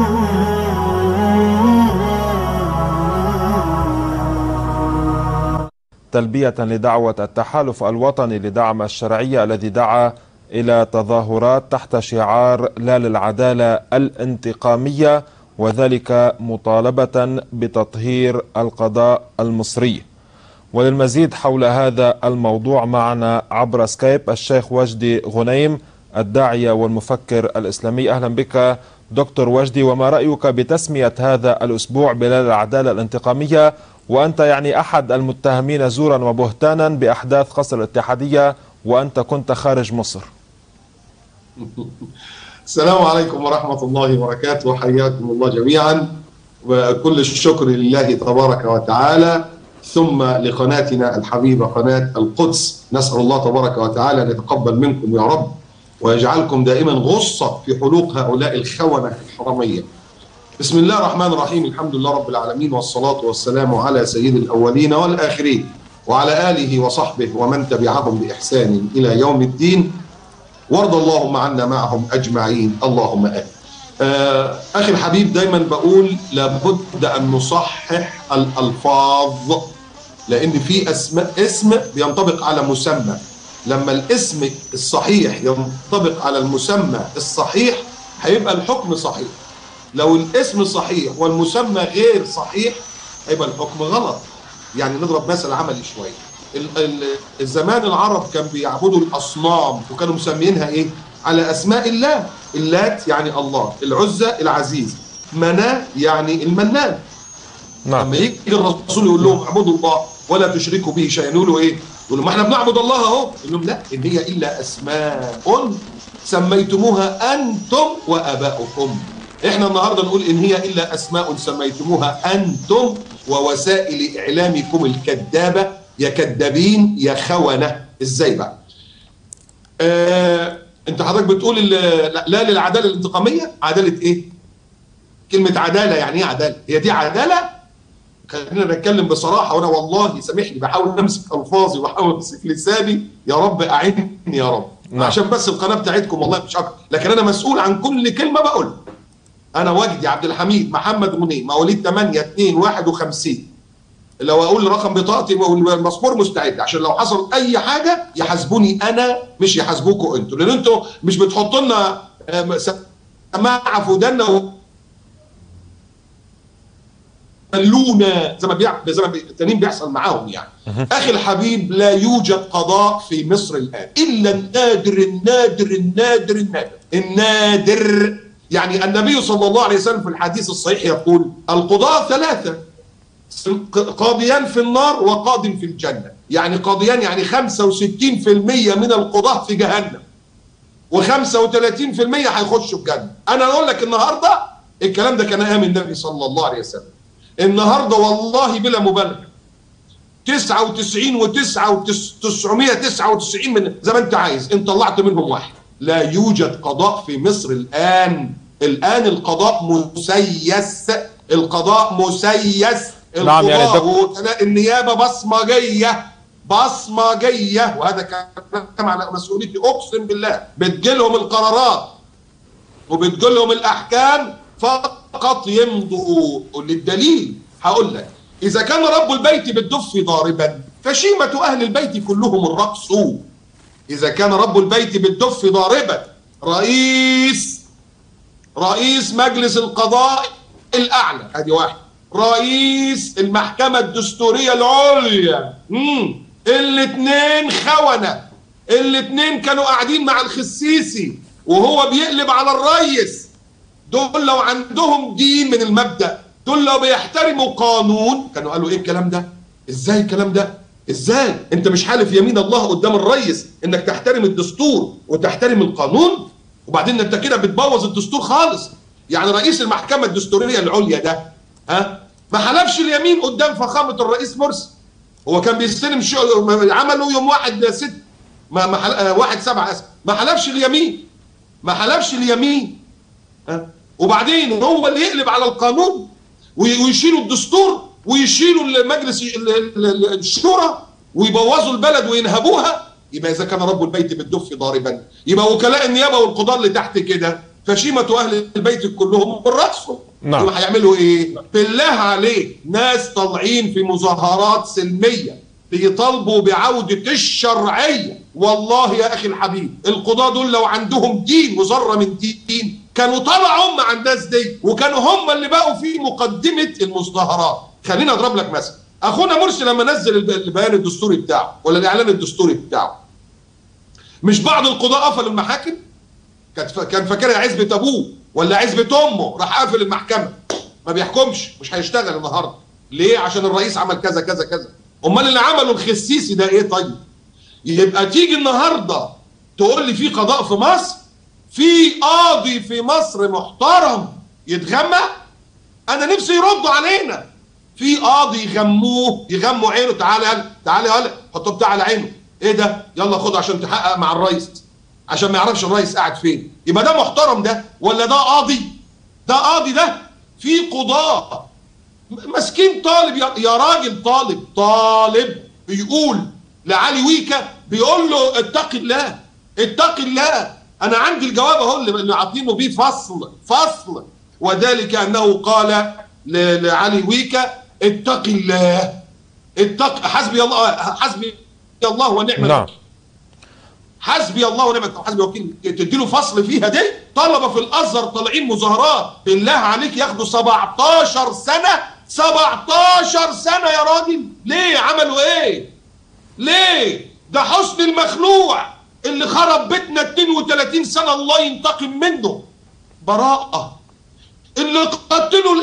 تلبية لدعوة التحالف الوطني لدعم الشرعية الذي دعا إلى تظاهرات تحت شعار لا للعدالة الانتقامية، وذلك مطالبة بتطهير القضاء المصري. وللمزيد حول هذا الموضوع معنا عبر سكايب الشيخ وجدي غنيم الداعية والمفكر الإسلامي. أهلا بك دكتور وجدي، وما رأيك بتسمية هذا الأسبوع بلا العدالة الانتقامية، وأنت يعني أحد المتهمين زورا وبهتانا بأحداث قصر الاتحادية وأنت كنت خارج مصر؟ السلام عليكم ورحمة الله وبركاته، حياكم الله جميعا، وكل الشكر لله تبارك وتعالى، ثم لقناتنا الحبيبة قناة القدس. نسأل الله تبارك وتعالى أن يتقبل منكم يا رب، ويجعلكم دائما غصة في حلوق هؤلاء الخونة الحرامية. بسم الله الرحمن الرحيم، الحمد لله رب العالمين، والصلاة والسلام على سيد الأولين والآخرين، وعلى آله وصحبه ومن تبعهم بإحسان إلى يوم الدين، وارض اللهم عنا معهم أجمعين، اللهم آمين. أخي الحبيب، دايما بقول لابد أن نصحح الألفاظ، لأن في اسم بينطبق على مسمى. لما الاسم الصحيح ينطبق على المسمى الصحيح هيبقى الحكم صحيح. لو الاسم صحيح والمسمى غير صحيح هيبقى الحكم غلط. يعني نضرب مثل عملي شوية. الزمان العرب كان بيعبدوا الأصنام وكانوا مسمينها إيه؟ على أسماء الله. اللات يعني الله، العزة العزيز، مناه يعني المنان. لما يجي الرسول يقول لهم اعبدوا الله ولا تشركوا به شيئا، يقولوا ايه؟ يقولوا ما احنا بنعبد الله اهو. يقول لهم لا، ان هي الا اسماء سميتموها انتم واباؤكم. احنا النهارده نقول ان هي الا اسماء سميتموها انتم ووسائل اعلامكم الكذابه، يا كذابين يا خونه. ازاي بقى؟ انت حضرتك بتقول لا للعداله الانتقاميه. عداله ايه؟ كلمه عداله يعني ايه عداله؟ هي دي عداله؟ خلينا نتكلم بصراحه، وانا والله سامحني بحاول امسك الفاظي وبحاول امسك لساني، يا رب اعني يا رب. عشان بس القناه بتاعتكم والله مش اكتر، لكن انا مسؤول عن كل كلمه بقولها. انا وجدي عبد الحميد محمد غنيم، مواليد 8/2/51. لو اقول رقم بطاقتي والباسبور مستعد، عشان لو حصل اي حاجه يحاسبوني انا مش يحاسبوكوا انتوا، لان انتوا مش بتحطوا لنا سماعه في ودنا ملونه زي ما التانيين بيحصل معاهم يعني. اخي الحبيب، لا يوجد قضاء في مصر الان الا النادر النادر النادر النادر النادر. يعني النبي صلى الله عليه وسلم في الحديث الصحيح يقول القضاء ثلاثه، قاضيان في النار وقاض في الجنه. يعني قاضيان يعني 65% من القضاة في جهنم، و35% هيخشوا الجنه. انا اقول لك النهارده الكلام ده كان ايام النبي صلى الله عليه وسلم. النهارده والله بلا مبالغه 99.999 من زي ما انت عايز، انت طلعت منهم واحد. لا يوجد قضاء في مصر الان. الان القضاء مسيس، القضاء مسيس. نعم، يعني النيابه بصمجيه بصمجيه، وهذا كلام على مسؤوليتي اقسم بالله. بتجيلهم القرارات وبتجيلهم الاحكام فقط يمضوا. للدليل هقول لك، اذا كان رب البيت بالدف ضاربا فشيمه اهل البيت كلهم الرقص. اذا كان رب البيت بالدف ضاربا، رئيس مجلس القضاء الاعلى ادي واحد، رئيس المحكمه الدستوريه العليا، الاثنين خونه، الاثنين كانوا قاعدين مع الخسيسي وهو بيقلب على الرئيس. دول لو عندهم دين من المبدأ، دول لو بيحترموا قانون، كانوا قالوا ايه الكلام ده؟ ازاي الكلام ده؟ ازاي؟ انت مش حالف يمين الله قدام الرئيس انك تحترم الدستور وتحترم القانون؟ وبعدين انت كده بتبوظ الدستور خالص. يعني رئيس المحكمة الدستورية العليا ده ما حلفش اليمين قدام فخامة الرئيس مرسي. هو كان بيستلم عمله يوم 1/6 1/7 اسف، ما حلفش اليمين، ما حلفش اليمين. وبعدين هو اللي يقلب على القانون ويشيلوا الدستور ويشيلوا المجلس الشورى ويبوظوا البلد وينهبوها. يبقى اذا كان رب البيت بالدف ضاربا، يبقى وكلاء النيابه والقضاه اللي تحت كده فشيمه اهل البيت كلهم بالرقص. نعم. يبقى هيعملوا ايه؟ بالله عليك، ناس طالعين في مظاهرات سلميه بيطالبوا بعوده الشرعيه. والله يا اخي الحبيب، القضاه دول لو عندهم دين وذره من دين كانوا طلعوا مع الناس دي، وكانوا هم اللي بقوا في مقدمه المظاهرات. خليني اضرب لك مثل. اخونا مرسي لما نزل البيان الدستوري بتاعه ولا الاعلان الدستوري بتاعه، مش بعض القضاه قفلوا المحاكم؟ كان فاكرها عزبه ابوه ولا عزبه امه، راح قافل المحكمه ما بيحكمش، مش هيشتغل النهارده. ليه؟ عشان الرئيس عمل كذا كذا كذا. امال اللي عمله الخسيسي ده ايه؟ طيب يبقى تيجي النهارده تقول لي في قضاء في مصر؟ في قاضي في مصر محترم يتغمى؟ انا نفسي يردوا علينا. في قاضي يغموا عينه. تعالى يلا حطه بتاع على عينه. ايه ده؟ يلا خد عشان تحقق مع الرئيس، عشان ما يعرفش الرئيس قاعد فين. يبقى ده محترم ده ولا ده قاضي؟ ده قاضي ده. في قضاة مسكين طالب يا راجل، طالب بيقول لعلي ويكا، بيقول له اتق الله اتق الله. انا عندي الجواب اهو اللي عاطينه بيه فصل، وذلك انه قال لعلي ويكا اتق الله، حسبي الله ونعم الوكيل. حسبي الله ونعم الوكيل، حسبي الوكيل. تديله فصل فيها دي؟ طلبه في الازهر طالعين مظاهرات، بالله عليك ياخدوا 17 سنه. 17 سنه يا راجل. ليه؟ عملوا ايه؟ ليه؟ ده حسن المخلوع اللي خرب بيتنا 32 سنه الله ينتقم منه براءه، اللي قتلوا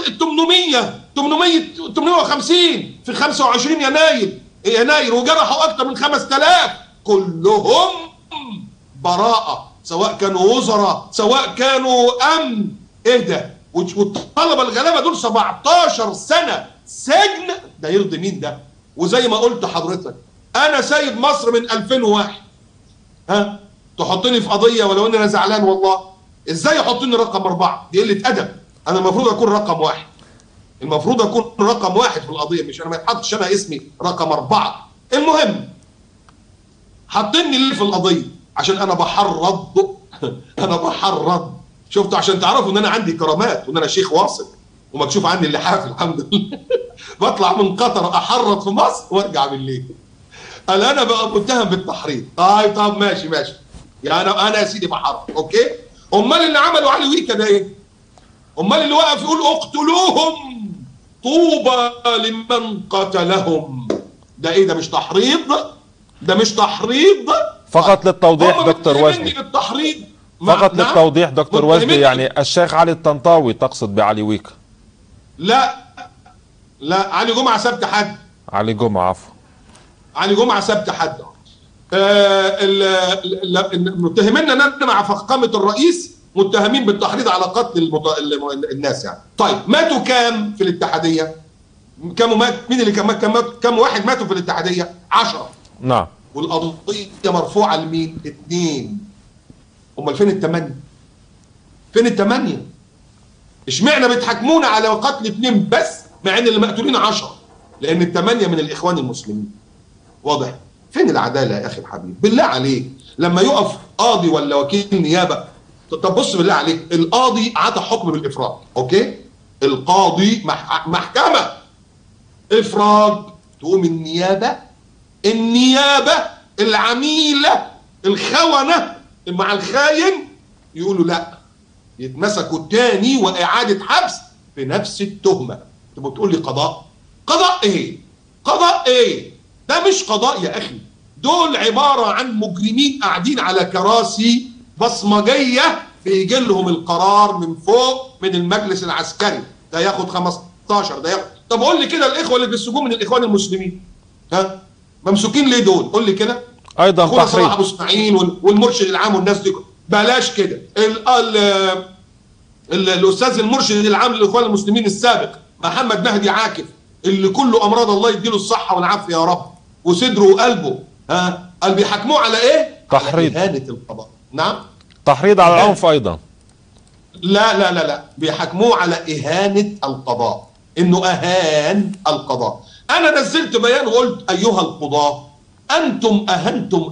850 في 25 يناير وجرحوا اكثر من 5000، كلهم براءة، سواء كانوا وزراء سواء كانوا امن. ايه ده؟ والطلبه الغلابه دول 17 سنه سجن. ده يرضي مين ده؟ وزي ما قلت حضرتك، انا سايب مصر من 2001. ها؟ تحطني في قضيه ولو ان انا زعلان والله. ازاي يحطوني رقم 4؟ دي قله ادب. انا المفروض اكون رقم 1، المفروض اكون رقم 1 في القضيه، مش انا ما يتحطش انا اسمي رقم 4. المهم حاطيني ليه في القضيه؟ عشان انا بحرض. انا بحرض. شفتوا؟ عشان تعرفوا ان انا عندي كرامات وان انا شيخ واثق ومكشوف عني اللحاف الحمد لله. بطلع من قطر احرض في مصر وارجع بالليل. قال انا بقى متهم بالتحريض. طب ماشي يعني انا يا سيدي بحرض، اوكي؟ امال اللي عملوا علي ويكا ده ايه؟ امال اللي وقف يقول اقتلوهم طوبى لمن قتلهم، ده ايه؟ ده مش تحريض؟ ده مش تحريض؟ فقط للتوضيح دكتور وجدي، فقط للتوضيح دكتور وجدي، يعني الشيخ علي الطنطاوي تقصد بعلي ويكا؟ لا علي جمعة سبت حد. علي جمعة، عفوا. علي جمعة سبت حد. متهمين ان مع فخامة الرئيس متهمين بالتحريض على قتل الناس يعني. طيب ماتوا كام في الاتحادية؟ كم مات؟ مين اللي كم واحد ماتوا في الاتحادية؟ 10. نعم. والقضية مرفوعة لمين؟ 2. امال فين الثمانية؟ فين الثمانية؟ اشمعنى بتحاكمونا على قتل 2 بس مع ان اللي مقتولين 10؟ لان الثمانية من الاخوان المسلمين. واضح؟ فين العدالة يا اخي الحبيب؟ بالله عليك لما يقف قاضي ولا وكيل نيابة، طب بص بالله عليك، القاضي عطى حكم بالافراج، اوكي؟ القاضي محكمة افراج، تقوم النيابة العميلة الخونة مع الخاين يقولوا لا، يتمسكوا تاني واعادة حبس بنفس التهمة. تبقى تقول لي قضاء ايه؟ قضاء ايه؟ ده مش قضاء يا اخي، دول عبارة عن مجرمين قاعدين على كراسي بصمجية بيجي لهم القرار من فوق من المجلس العسكري، ده ياخد 15، ده ياخد. طب قول لي كده الاخوة اللي في السجون من الاخوان المسلمين، ها؟ ممسوكين ليه دول؟ قول لي كده. ايضا تحريض. صلاح ابو اسماعيل والمرشد العام والناس دي، بلاش كده. الاستاذ المرشد العام للاخوان المسلمين السابق محمد مهدي عاكف، اللي كله امراض الله يديله الصحه والعافيه يا رب، وصدره وقلبه، ها؟ قال بيحاكموه على ايه؟ تحريض. على اهانه القضاء. نعم؟ تحريض على العنف ايضا. لا بيحاكموه على اهانه القضاء، انه اهان القضاء. انا نزلت بيان وقلت ايها القضاة انتم اهنتم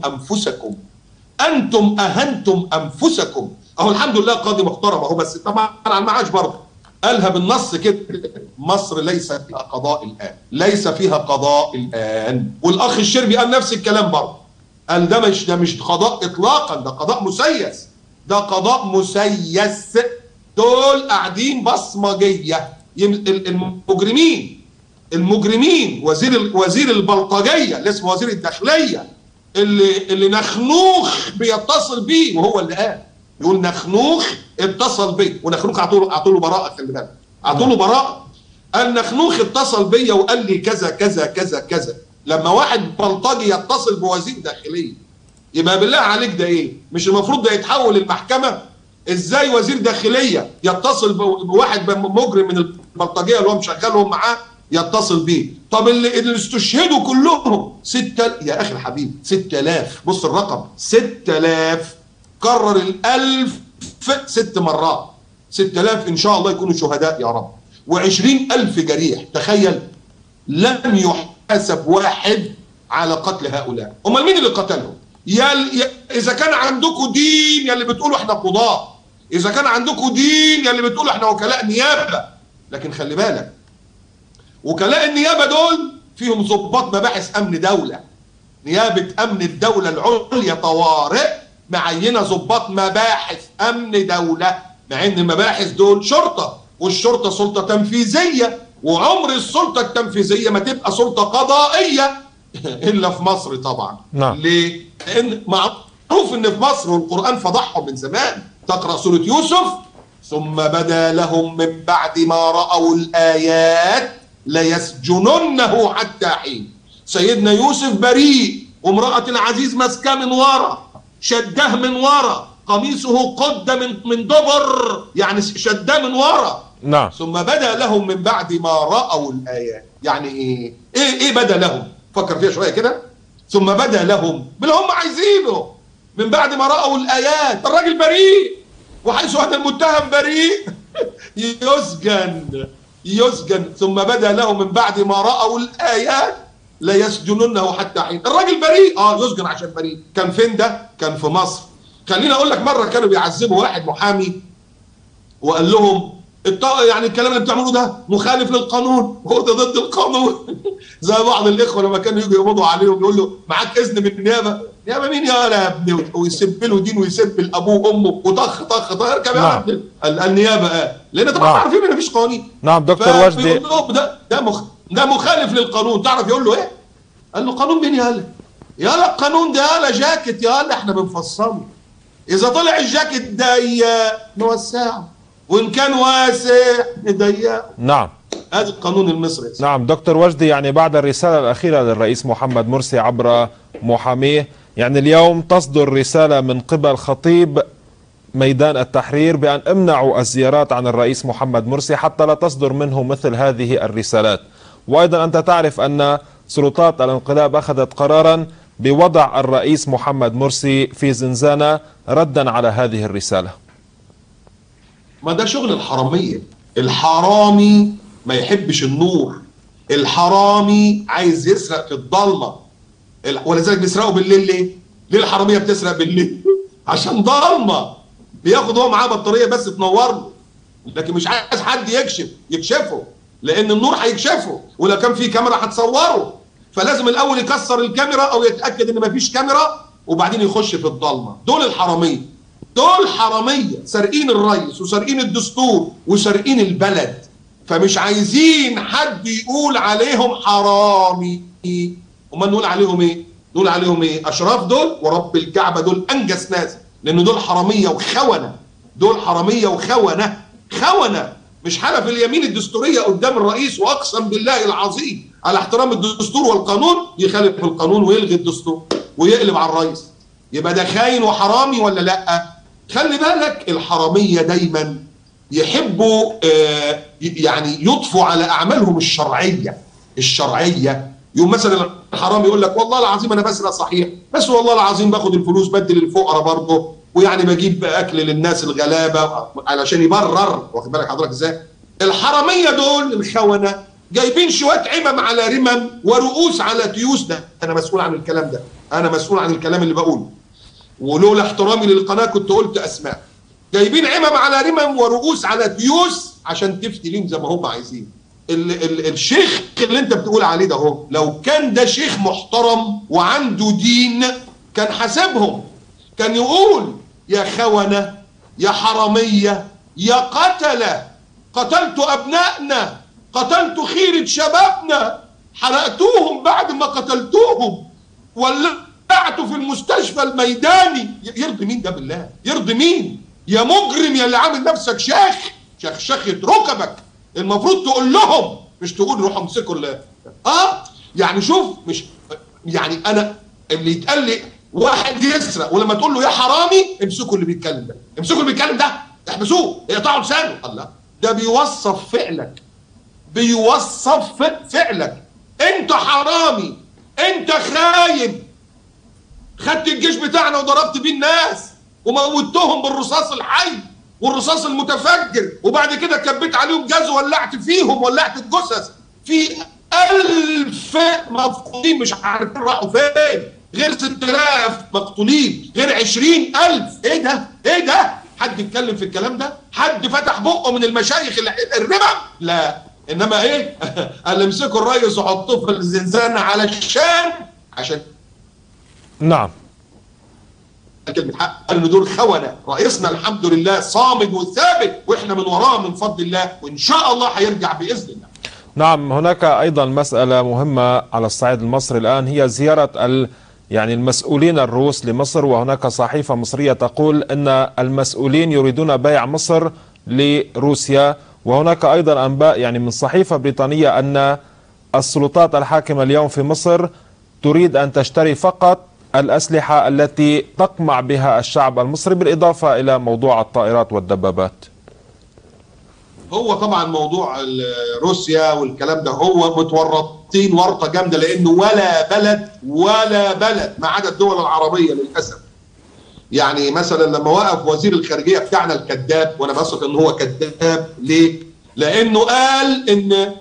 انفسكم، اهو الحمد لله قاضي محترم اهو، بس طبعا على المعاش برضه، قالها بالنص كده: مصر ليس فيها قضاء الآن، ليس فيها قضاء الآن. والأخ الشربي قال نفس الكلام برضه، قال ده مش قضاء إطلاقا، ده قضاء مسيس، ده قضاء مسيس. دول قاعدين بصمجية، المجرمين وزير البلطجية اللي اسمه وزير الداخلية، اللي نخنوخ بيتصل بيه، وهو اللي قال، يقول نخنوخ اتصل بي، ونخنوخ اعطوا له براءه. خلي بالك، اعطوا له براءه. قال نخنوخ اتصل بيا وقال لي كذا كذا كذا كذا. لما واحد بلطجي يتصل بوزير داخليه، يبقى بالله عليك ده ايه؟ مش المفروض ده يتحول المحكمه؟ ازاي وزير داخليه يتصل بواحد مجرم من البلطجيه اللي هو مشغلهم معاه يتصل بيه؟ طب اللي استشهدوا كلهم 6 يا اخي الحبيب، 6000. بص الرقم 6000، كرر ال1000 6 مرات، 6000 ان شاء الله يكونوا شهداء يا رب، و20,000 جريح. تخيل، لم يحاسب واحد على قتل هؤلاء. امال مين اللي قتلهم؟ اذا كان عندكم دين يا اللي بتقولوا احنا قضاة، اذا كان عندكم دين يا اللي بتقولوا احنا وكلاء نيابه. لكن خلي بالك، وكلاء النيابه دول فيهم ضباط مباحث امن دوله، نيابه امن الدوله العليا طوارئ معينه ضباط مباحث امن دوله، مع ان المباحث دول شرطه، والشرطه سلطه تنفيذيه، وعمر السلطه التنفيذيه ما تبقى سلطه قضائيه الا في مصر طبعا. نعم. ليه؟ لان معروف ان في مصر، والقران فضحهم من زمان. تقرا سوره يوسف: ثم بدا لهم من بعد ما راوا الايات ليسجننه حتى حين. سيدنا يوسف بريء، وامراه العزيز ماسكاه من ورا، شده من ورا، قميصه قد من دبر، يعني شده من ورا. نعم. ثم بدا لهم من بعد ما راوا الايات. يعني ايه بدا لهم؟ فكر فيها شويه كده. ثم بدا لهم باللي هم عايزينه من بعد ما راوا الايات. الراجل بريء، وحيث ان المتهم بريء يسجن. ثم بدا لهم من بعد ما راوا الايات ليسجننه حتى حين. الراجل بريء، يسجن عشان بريء. كان فين ده؟ كان في مصر. خليني اقول لك، مره كانوا بيعذبوا واحد محامي، وقال لهم يعني الكلام اللي بتعملوه ده مخالف للقانون، وهو ده ضد القانون. زي بعض الاخوه لما كانوا يجوا يقبضوا عليهم يقول له معاك اذن من النيابه. نيابه مين يا ابني؟ ويسب له دين ويسب لابوه وامه وطخ طخ طخ. اركب يا ابني النيابه، لان طبعا عارفين ان مفيش قوانين. نعم دكتور وجدي، ده مخالف للقانون. تعرف يقول له ايه؟ قال له قانون مين يالا القانون ده يالا جاكيت يالا احنا بنفصله. اذا طلع الجاكيت ضيق نوسعه، وان كان واسع نضيقه. نعم، هذا القانون المصري. نعم دكتور وجدي، يعني بعد الرسالة الأخيرة للرئيس محمد مرسي عبر محاميه، يعني اليوم تصدر رسالة من قبل خطيب ميدان التحرير بأن امنعوا الزيارات عن الرئيس محمد مرسي حتى لا تصدر منه مثل هذه الرسالات. وأيضا أنت تعرف أن سلطات الانقلاب أخذت قرارا بوضع الرئيس محمد مرسي في زنزانة ردا على هذه الرسالة. ما ده شغل الحرامية. الحرامي ما يحبش النور، الحرامي عايز يسرق في الضلمة، ولذلك بيسرقوا بالليل. ليه الحرامية بتسرق بالليل؟ عشان ضلمة، بياخد هو معاه بطارية بس تنور له، لكن مش عايز حد يكشفه، لأن النور هيكشفه، ولو كان في كاميرا هتصوره، فلازم الأول يكسر الكاميرا أو يتأكد إن مفيش كاميرا وبعدين يخش في الضلمة. دول الحرامية، دول حرامية سارقين الرئيس وسارقين الدستور وسارقين البلد، فمش عايزين حد يقول عليهم حرامي. امال نقول عليهم ايه؟ نقول عليهم ايه؟ اشراف. دول ورب الكعبه دول انجس ناس، لان دول حراميه وخونه، دول حراميه وخونه. مش حلف اليمين الدستوريه قدام الرئيس واقسم بالله العظيم على احترام الدستور والقانون، يخالف القانون ويلغي الدستور ويقلب على الرئيس، يبقى ده خاين وحرامي ولا لا؟ خلي بالك، الحراميه دايما يحبوا يعني يضفوا على اعمالهم الشرعيه. يوم مثلا الحرامي يقول لك والله العظيم انا بسرق صحيح، بس والله العظيم باخد الفلوس بدي للفقراء برضه، ويعني بجيب اكل للناس الغلابه علشان يبرر. واخد بالك حضرتك ازاي؟ الحراميه دول الخونه جايبين شويه عمم على رمم ورؤوس على تيوس. ده انا مسؤول عن الكلام ده، انا مسؤول عن الكلام اللي بقوله، ولولا احترامي للقناه كنت قلت اسماء. جايبين عمم على رمم ورؤوس على تيوس عشان تفتي ليهم زي ما هم عايزين. الشيخ اللي انت بتقول عليه ده هو لو كان ده شيخ محترم وعنده دين كان حاسبهم، كان يقول يا خونة يا حرامية يا قتلة، قتلت أبنائنا، قتلت خيرة شبابنا، حرقتوهم بعد ما قتلتوهم، ولعت في المستشفى الميداني. يرضي مين ده بالله؟ يرضي مين؟ يا مجرم يا اللي عامل نفسك شيخ، شخشخة ركبك. المفروض تقول لهم، مش تقول روحوا امسكوا يعني شوف، مش يعني انا اللي يتقال لي واحد يسرق ولما تقول له يا حرامي امسكوا اللي بيتكلم ده، امسكوا اللي بيتكلم ده، احبسوه، اقطعوا لسانه. الله، ده بيوصف فعلك، بيوصف فعلك. انت حرامي، انت خاين، خدت الجيش بتاعنا وضربت بيه الناس وموتهم بالرصاص الحي والرصاص المتفجر، وبعد كده كبيت عليهم جاز وولعت فيهم، ولعت الجثث. في 1000 مفقودين مش عارفين راحوا فين، غير 6000 مقتولين، غير 20,000. ايه ده؟ ايه ده؟ حد يتكلم في الكلام ده؟ حد فتح بقه من المشايخ الرمم؟ لا. انما ايه؟ قال امسكوا الريس وحطوه في الزنزانه عشان نعم كلمة حق. قال ان دول خونة. رئيسنا الحمد لله صامد وثابت، واحنا من وراه من فضل الله، وان شاء الله هيرجع باذن الله. نعم. هناك ايضا مسألة مهمة على الصعيد المصري الان، هي زيارة يعني المسؤولين الروس لمصر، وهناك صحيفة مصرية تقول ان المسؤولين يريدون بيع مصر لروسيا، وهناك ايضا انباء يعني من صحيفة بريطانية ان السلطات الحاكمة اليوم في مصر تريد ان تشتري فقط الأسلحة التي تقمع بها الشعب المصري، بالإضافة إلى موضوع الطائرات والدبابات. هو طبعا موضوع روسيا والكلام ده هو متورطين ورطة جامدة، لأنه ولا بلد ما عدا الدول العربية للأسف. يعني مثلا لما وقف وزير الخارجية بتاعنا الكذاب، وأنا بثق إن هو كذاب، ليه؟ لأنه قال إن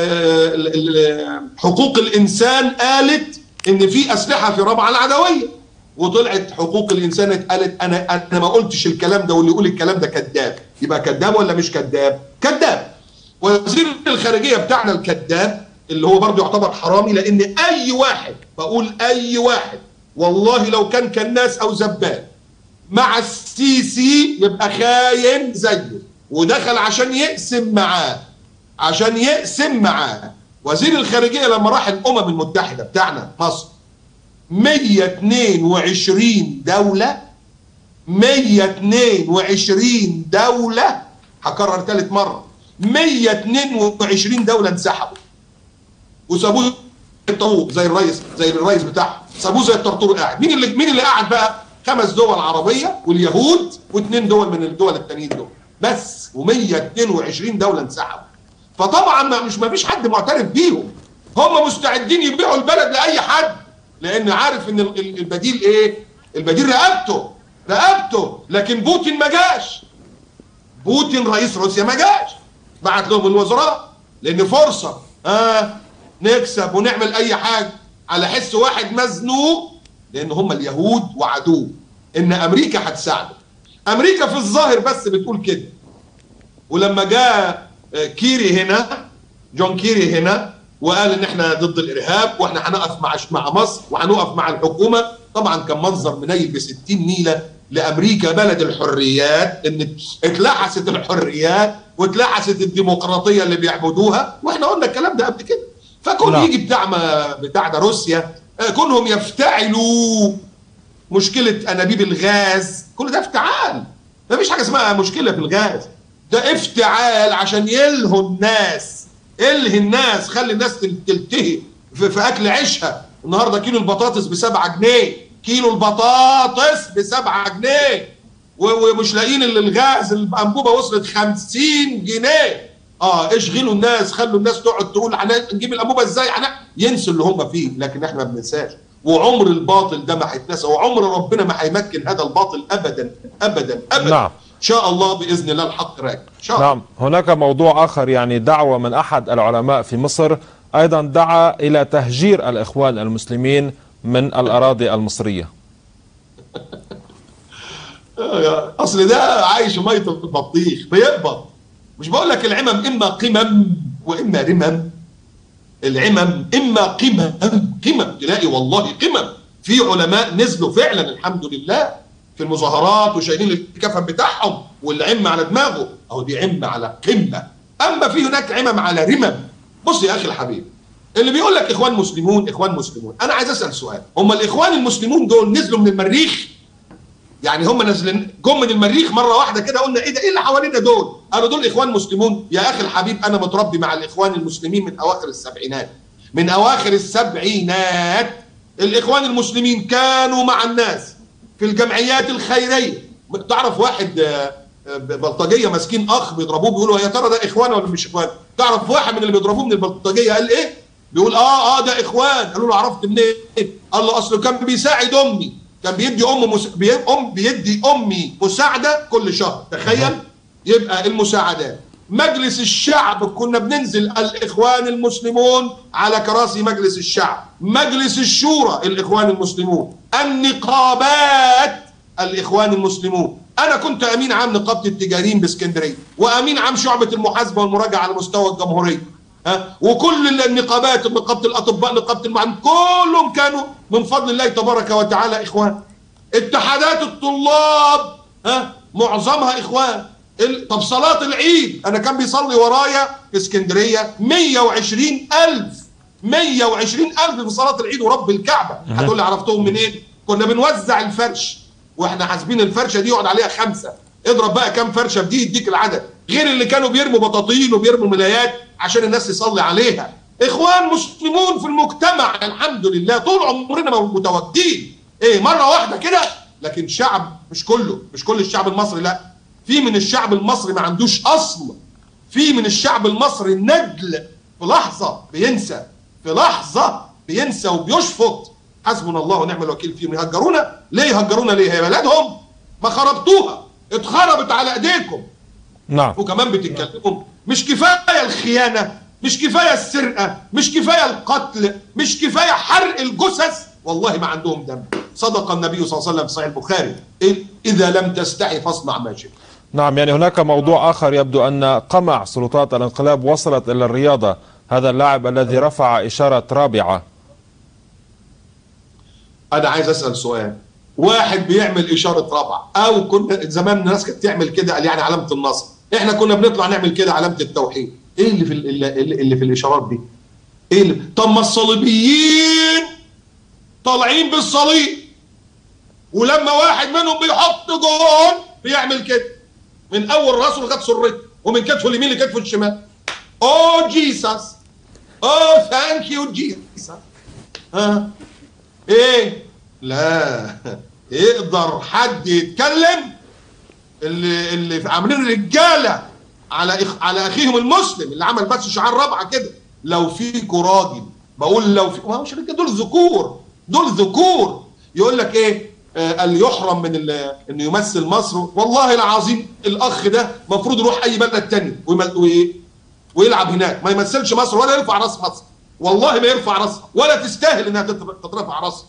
حقوق الإنسان قالت ان في اسلحه في رابعه العدويه، وطلعت حقوق الانسان قالت انا ما قلتش الكلام ده، واللي يقول الكلام ده كذاب. يبقى كذاب ولا مش كذاب؟ كذاب. وزير الخارجيه بتاعنا الكذاب اللي هو برضه يعتبر حرامي، لان اي واحد، بقول اي واحد والله لو كان كناس او زبال مع السيسي يبقى خاين زيه، ودخل عشان يقسم معاه. وزير الخارجية لما راح الأمم المتحدة بتاعنا مصر 122 دولة، 122 دولة، هكرر ثالث مرة، 122 دولة انسحبوا وسابوه الطاووق زي الرئيس بتاعهم، سابوه زي الطرطور قاعد. مين اللي قاعد بقى؟ 5 دول عربية واليهود و2 دول من الدول التانيين دول بس، و122 دولة انسحبوا. فطبعا ما فيش حد معترف بيهم، هم مستعدين يبيعوا البلد لاي حد، لان عارف ان البديل ايه؟ البديل رقبته. لكن بوتين ما جاش، بوتين رئيس روسيا ما جاش، بعت لهم الوزراء لان فرصه نكسب ونعمل اي حاجه على حس واحد مزنوق، لان هم اليهود وعدوه ان امريكا هتساعده. امريكا في الظاهر بس بتقول كده، ولما جاء جون كيري هنا وقال ان احنا ضد الارهاب واحنا هنقف مع مصر وهنقف مع الحكومه، طبعا كان منظر منيل ب 60 نيله لامريكا بلد الحريات، ان اتلحست الحريات واتلحست الديمقراطيه اللي بيعبدوها، واحنا قلنا الكلام ده قبل كده. فكون يجي بتاع ده روسيا، كونهم يفتعلوا مشكله انابيب الغاز، كل ده افتعال، مفيش حاجه اسمها مشكله في الغاز، ده افتعال عشان يلهي الناس، خلي الناس تلتهي في اكل عيشها. النهارده كيلو البطاطس ب7 جنيه، كيلو البطاطس ب7 جنيه، ومش لاقيين الغاز، الانبوبه وصلت 50 جنيه. اشغلوا الناس، خلوا الناس تقعد تقول هنجيب الانبوبه ازاي، ينسوا اللي هم فيه، لكن احنا ما بننساش. وعمر الباطل ده ما هيتنسى، وعمر ربنا ما هيمكن هذا الباطل ابدا ابدا ابدا. نعم. ان شاء الله باذن الله الحق راجع ان شاء الله. نعم. هناك موضوع اخر، يعني دعوه من احد العلماء في مصر ايضا دعا الى تهجير الاخوان المسلمين من الاراضي المصريه. اصل ده عايش ميه البطيخ، بيقبض مش بقول لك العمم اما قمم واما رمم. العمم اما قمم تلاقي والله قمم. في علماء نزلوا فعلا الحمد لله في المظاهرات وشايلين الكفن بتاعهم والعمه على دماغه، او دي عمه على قمه. اما في هناك عمم على رمم. بص يا اخي الحبيب، اللي بيقول لك اخوان مسلمون اخوان مسلمون، انا عايز اسال سؤال، هم الاخوان المسلمون دول نزلوا من المريخ؟ يعني هم نازلين جم من المريخ مره واحده كده قلنا ايه ده، ايه اللي حوالينا دول؟ قالوا دول اخوان مسلمون؟ يا اخي الحبيب انا متربي مع الاخوان المسلمين من اواخر السبعينات. من اواخر السبعينات الاخوان المسلمين كانوا مع الناس في الجمعيات الخيريه. تعرف واحد بلطجيه ماسكين اخ بيضربوه بيقولوا يا ترى ده اخوان ولا مش اخوان؟ تعرف واحد من اللي بيضربوه من البلطجيه قال ايه؟ بيقول ده اخوان. قالوا له عرفت منين؟ قال له اصله كان بيساعد امي، كان بيدي امي مساعده كل شهر. تخيل. يبقى المساعدات، مجلس الشعب كنا بننزل الاخوان المسلمون على كراسي مجلس الشعب، مجلس الشورى الاخوان المسلمون، النقابات الاخوان المسلمون. انا كنت امين عام نقابه التجاريين باسكندريه، وامين عام شعبه المحاسبه والمراجعه على مستوى الجمهوريه. وكل النقابات، نقابه الاطباء، نقابه المعلمين، كلهم كانوا من فضل الله تبارك وتعالى اخوان. اتحادات الطلاب معظمها اخوان. طب صلاه العيد، انا كان بيصلي ورايا في اسكندريه 120,000 في صلاه العيد ورب الكعبه. هتقول لي عرفتهم منين؟ كنا بنوزع الفرش واحنا حاسبين الفرشه دي يقعد عليها 5. اضرب بقى كام فرشه بدي يديك العدد، غير اللي كانوا بيرموا بطاطين وبيرموا ملايات عشان الناس تصلي عليها. اخوان مسلمون في المجتمع الحمد لله طول عمرنا متواجدين. مره واحده كده. لكن شعب مش كله، مش كل الشعب المصري، لا، في من الشعب المصري ما عندوش اصل. في من الشعب المصري ندل، في لحظه بينسى، في لحظه بينسى وبيشفط. حسبنا الله ونعم الوكيل فيهم. يهجرونا ليه؟ يهجرونا ليه؟ هي بلدهم ما خربتوها، اتخربت على ايديكم. نعم. وكمان بتتكلموا مش كفايه الخيانه، مش كفايه السرقه، مش كفايه القتل، مش كفايه حرق الجثث. والله ما عندهم دم. صدق النبي صلى الله عليه وسلم في صحيح البخاري: اذا لم تستحي فاصنع ما شئت. نعم، يعني هناك موضوع آخر يبدو أن قمع سلطات الانقلاب وصلت إلى الرياضة. هذا اللاعب الذي رفع إشارة رابعة. أنا عايز أسأل سؤال. واحد بيعمل إشارة رابعة، أو كنا زمان الناس كانت تعمل كده يعني علامة النصر، إحنا كنا بنطلع نعمل كده علامة التوحيد. إيه اللي في الإشارات دي؟ إيه اللي؟ طب ما الصليبيين طالعين بالصليب، ولما واحد منهم بيحط جون بيعمل كده من اول راسه لغايه سرته، ومن كتفه اليمين لكتفه الشمال. اوه جيسس، اوه ثانك يو جيسس. ايه؟ لا يقدر حد يتكلم؟ اللي عاملين رجاله على اخيهم المسلم اللي عمل بس شعار رابعه كده. لو فيكوا راجل، بقول لو في، ما هوش دول ذكور، دول ذكور. يقول لك ايه؟ اللي يحرم من انه يمثل مصر. والله العظيم الاخ ده المفروض يروح اي بلد تاني ويلعب هناك، ما يمثلش مصر ولا يرفع راس مصر. والله ما يرفع راسها، ولا تستاهل انها تترفع راسها.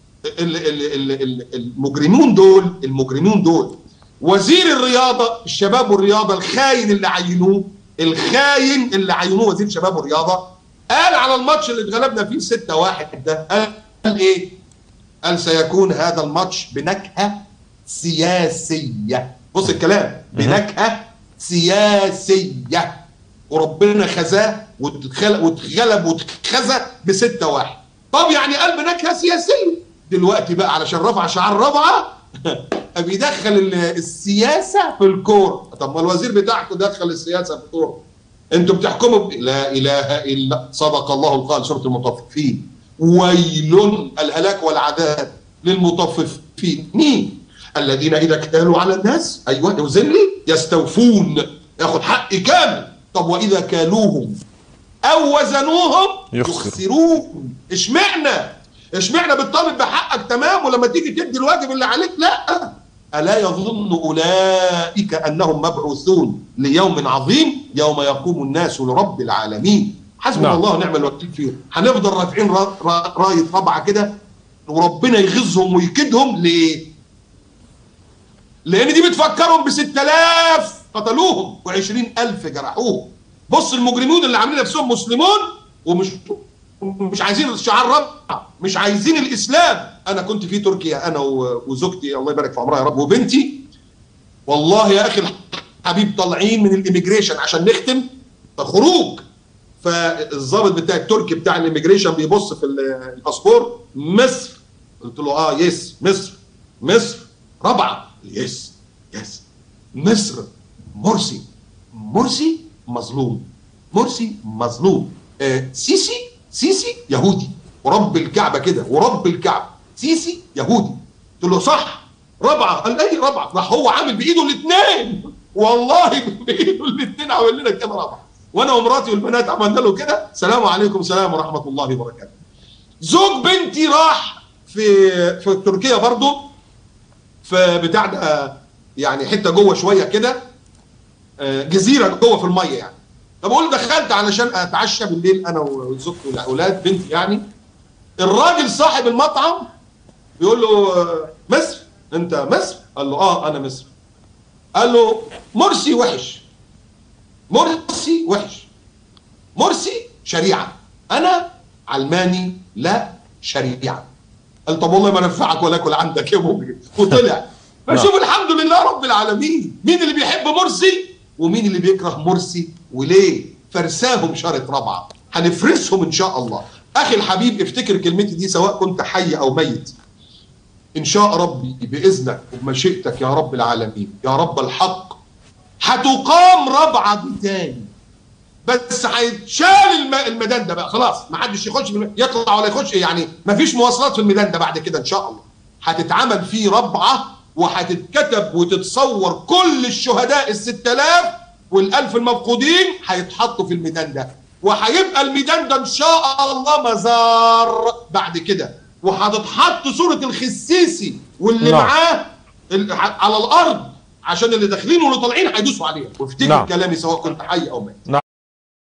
المجرمون دول وزير الرياضه الشباب والرياضه الخاين اللي عينوه، وزير الشباب والرياضه، قال على الماتش اللي اتغلبنا فيه 6-1 ده، قال ايه؟ قال سيكون هذا الماتش بنكهه سياسيه. بص الكلام، بنكهه سياسيه. وربنا خزاه واتغلب واتخزى ب6-1. طب يعني قال بنكهه سياسيه. دلوقتي بقى علشان رفع شعار رابعه بيدخل السياسه في الكوره. طب ما الوزير بتاعكم دخل السياسه في الكوره، انتوا بتحكموا لا اله الا. صدق الله القائل سوره المطففين: ويل، الهلاك والعذاب للمطففين. مين؟ الذين اذا اكتالوا على الناس، ايوه يوزن لي، يستوفون، ياخد حق كامل. طب واذا كالوهم او وزنوهم يخسرون. اشمعنى بتطالب بحقك تمام، ولما تيجي تدي الواجب اللي عليك لا؟ الا يظن اولئك انهم مبعوثون ليوم عظيم يوم يقوم الناس لرب العالمين. حسبنا الله ونعم الوكيل فيهم. هنفضل رافعين رايه رابعه كده وربنا يغيظهم ويكيدهم. ليه؟ لان دي بتفكرهم ب6000 قتلوهم و20,000 جرحوهم. بص المجرمون اللي عاملين نفسهم مسلمون ومش عايزين شعار رابعه، مش عايزين الاسلام. انا كنت في تركيا انا وزوجتي الله يبارك في عمرها يا رب وبنتي، والله يا اخي الحبيب طالعين من الاميجريشن عشان نختم خروج، فالضابط بتاع التركي بتاع الاميجريشن بيبص في الباسبور مصر، قلت له يس مصر رابعه، يس مصر مرسي مظلوم، مرسي مظلوم، سيسي يهودي ورب الكعبه كده ورب الكعبه سيسي يهودي. قلت له صح رابعه، قال ايه رابعه؟ راح هو عامل بايده الاثنين، والله بايده الاثنين عمل لنا كده رابعه، وانا ومراتي والبنات عملنا له كده سلام عليكم سلام ورحمه الله وبركاته. زوج بنتي راح في تركيا برضه، في بتاع ده يعني حته جوه شويه كده، جزيره جوه في الميه يعني. فبقول دخلت علشان اتعشى بالليل انا وزوجتي والاولاد بنتي يعني. الراجل صاحب المطعم بيقول له مصر انت مصر؟ قال له انا مصر. قال له مرسي وحش، مرسي شريعه، انا علماني لا شريعه. قال طب والله ما نفعك ولا اكل عندك يا ابوي، وطلع. فشوف الحمد لله رب العالمين مين اللي بيحب مرسي ومين اللي بيكره مرسي وليه. فرساهم شرط رابعه، هنفرسهم ان شاء الله. اخي الحبيب افتكر كلمتي دي سواء كنت حي او ميت، ان شاء ربي باذنك وبمشيئتك يا رب العالمين يا رب الحق هتقام رابعه دي تاني، بس هيتشال الميدان ده بقى خلاص، ما حدش يخش يطلع ولا يخش، يعني ما فيش مواصلات في الميدان ده بعد كده ان شاء الله. هتتعمل فيه رابعه وهتتكتب وتتصور كل الشهداء ال6000 وال1000 المفقودين هيتحطوا في الميدان ده، وهيبقى الميدان ده ان شاء الله مزار بعد كده، وهتتحط صوره الخسيسي واللي معاه على الارض عشان اللي داخلين واللي طالعين هيدوسوا عليها. وافتكر كلامي سواء كنت حي او ميت.